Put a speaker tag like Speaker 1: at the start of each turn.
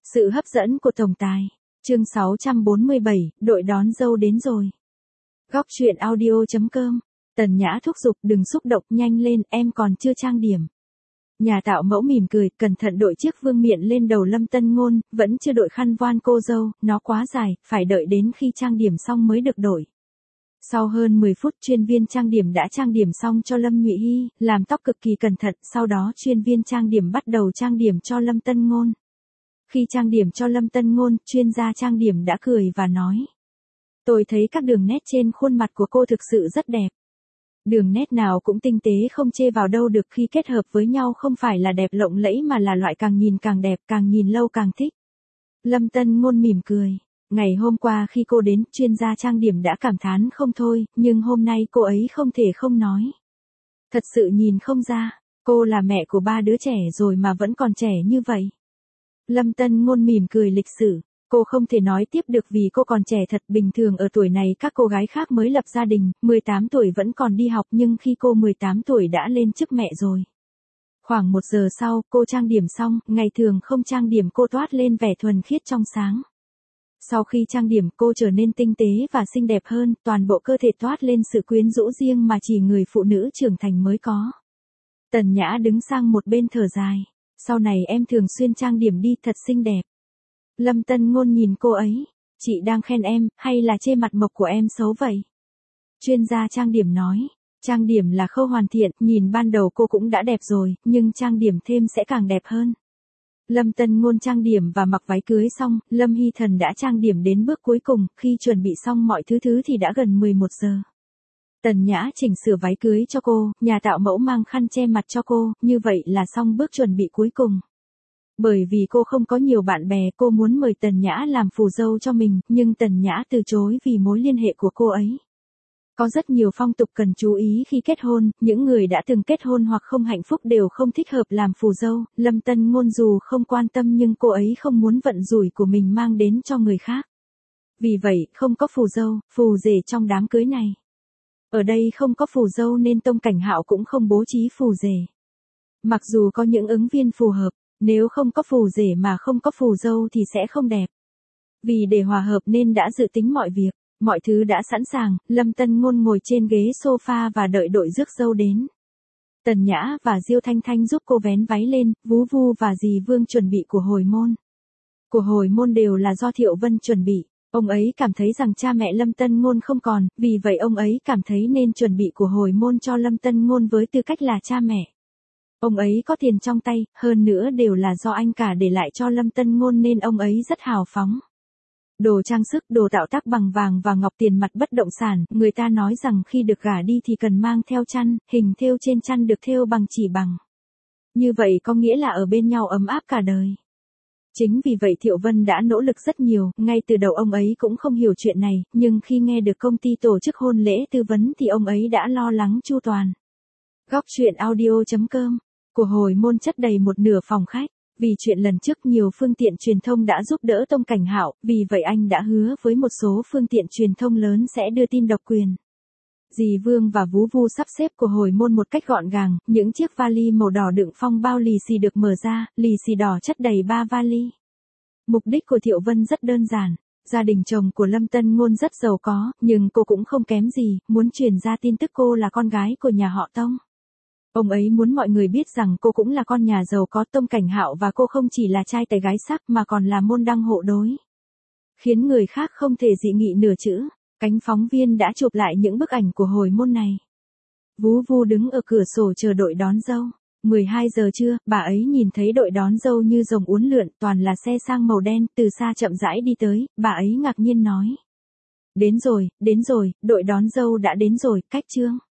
Speaker 1: Sự hấp dẫn của tổng tài. Chương 647, đội đón dâu đến rồi. Góc truyện audio.com. Tần Nhã thúc giục, đừng xúc động, nhanh lên, em còn chưa trang điểm. Nhà tạo mẫu mỉm cười, cẩn thận đội chiếc vương miện lên đầu Lâm Tân Ngôn, vẫn chưa đội khăn voan cô dâu, nó quá dài, phải đợi đến khi trang điểm xong mới được đổi. Sau hơn 10 phút, chuyên viên trang điểm đã trang điểm xong cho Lâm Nhụy Hy, làm tóc cực kỳ cẩn thận, sau đó chuyên viên trang điểm bắt đầu trang điểm cho Lâm Tân Ngôn. Khi trang điểm cho Lâm Tân Ngôn, chuyên gia trang điểm đã cười và nói: "Tôi thấy các đường nét trên khuôn mặt của cô thực sự rất đẹp. Đường nét nào cũng tinh tế không chê vào đâu được, khi kết hợp với nhau không phải là đẹp lộng lẫy mà là loại càng nhìn càng đẹp, càng nhìn lâu càng thích." Lâm Tân Ngôn mỉm cười. Ngày hôm qua khi cô đến, chuyên gia trang điểm đã cảm thán không thôi, nhưng hôm nay cô ấy không thể không nói. Thật sự nhìn không ra, cô là mẹ của 3 đứa trẻ rồi mà vẫn còn trẻ như vậy. Lâm Tân Ngôn mỉm cười lịch sự. Cô không thể nói tiếp được vì cô còn trẻ thật. Bình thường ở tuổi này các cô gái khác mới lập gia đình, 18 tuổi vẫn còn đi học, nhưng khi cô 18 tuổi đã lên chức mẹ rồi. Khoảng 1 giờ sau, cô trang điểm xong, ngày thường không trang điểm cô toát lên vẻ thuần khiết trong sáng. Sau khi trang điểm cô trở nên tinh tế và xinh đẹp hơn, toàn bộ cơ thể toát lên sự quyến rũ riêng mà chỉ người phụ nữ trưởng thành mới có. Tần Nhã đứng sang một bên thở dài. Sau này em thường xuyên trang điểm đi, thật xinh đẹp. Lâm Tân Ngôn nhìn cô ấy. Chị đang khen em, hay là chê mặt mộc của em xấu vậy? Chuyên gia trang điểm nói. Trang điểm là khâu hoàn thiện, nhìn ban đầu cô cũng đã đẹp rồi, nhưng trang điểm thêm sẽ càng đẹp hơn. Lâm Tân Ngôn trang điểm và mặc váy cưới xong, Lâm Hy Thần đã trang điểm đến bước cuối cùng, khi chuẩn bị xong mọi thứ thì đã gần 11 giờ. Tần Nhã chỉnh sửa váy cưới cho cô, nhà tạo mẫu mang khăn che mặt cho cô, như vậy là xong bước chuẩn bị cuối cùng. Bởi vì cô không có nhiều bạn bè, cô muốn mời Tần Nhã làm phù dâu cho mình, nhưng Tần Nhã từ chối vì mối liên hệ của cô ấy. Có rất nhiều phong tục cần chú ý khi kết hôn, những người đã từng kết hôn hoặc không hạnh phúc đều không thích hợp làm phù dâu. Lâm Tân Ngôn dù không quan tâm nhưng cô ấy không muốn vận rủi của mình mang đến cho người khác. Vì vậy, không có phù dâu, phù rể trong đám cưới này. Ở đây không có phù dâu nên Tông Cảnh Hạo cũng không bố trí phù rể. Mặc dù có những ứng viên phù hợp, nếu không có phù rể mà không có phù dâu thì sẽ không đẹp. Vì để hòa hợp nên đã dự tính mọi việc, mọi thứ đã sẵn sàng. Lâm Tân Ngôn ngồi trên ghế sofa và đợi đội rước dâu đến. Tần Nhã và Diêu Thanh Thanh giúp cô vén váy lên, Vú Vu và dì Vương chuẩn bị của hồi môn. Của hồi môn đều là do Thiệu Vân chuẩn bị. Ông ấy cảm thấy rằng cha mẹ Lâm Tân Ngôn không còn, vì vậy ông ấy cảm thấy nên chuẩn bị của hồi môn cho Lâm Tân Ngôn với tư cách là cha mẹ. Ông ấy có tiền trong tay, hơn nữa đều là do anh cả để lại cho Lâm Tân Ngôn nên ông ấy rất hào phóng. Đồ trang sức, đồ tạo tác bằng vàng và ngọc, tiền mặt, bất động sản, người ta nói rằng khi được gả đi thì cần mang theo chăn, hình thêu trên chăn được thêu bằng chỉ bằng. Như vậy có nghĩa là ở bên nhau ấm áp cả đời. Chính vì vậy Thiệu Vân đã nỗ lực rất nhiều, ngay từ đầu ông ấy cũng không hiểu chuyện này, nhưng khi nghe được công ty tổ chức hôn lễ tư vấn thì ông ấy đã lo lắng chu toàn. Góc truyện audio.com. Của hồi môn chất đầy một nửa phòng khách. Vì chuyện lần trước nhiều phương tiện truyền thông đã giúp đỡ Tông Cảnh Hạo, vì vậy anh đã hứa với một số phương tiện truyền thông lớn sẽ đưa tin độc quyền. Dì Vương và Vú Vu sắp xếp của hồi môn một cách gọn gàng, những chiếc vali màu đỏ đựng phong bao lì xì được mở ra, lì xì đỏ chất đầy 3 vali. Mục đích của Thiệu Vân rất đơn giản. Gia đình chồng của Lâm Tân Ngôn rất giàu có, nhưng cô cũng không kém gì, muốn truyền ra tin tức cô là con gái của nhà họ Tông. Ông ấy muốn mọi người biết rằng cô cũng là con nhà giàu có. Tông Cảnh Hạo và cô không chỉ là trai tài gái sắc mà còn là môn đăng hộ đối. Khiến người khác không thể dị nghị nửa chữ. Cánh phóng viên đã chụp lại những bức ảnh của hồi môn này. Vú Vu đứng ở cửa sổ chờ đội đón dâu. 12 giờ trưa, bà ấy nhìn thấy đội đón dâu như rồng uốn lượn, toàn là xe sang màu đen, từ xa chậm rãi đi tới, bà ấy ngạc nhiên nói. Đến rồi, đội đón dâu đã đến rồi, cách Trương.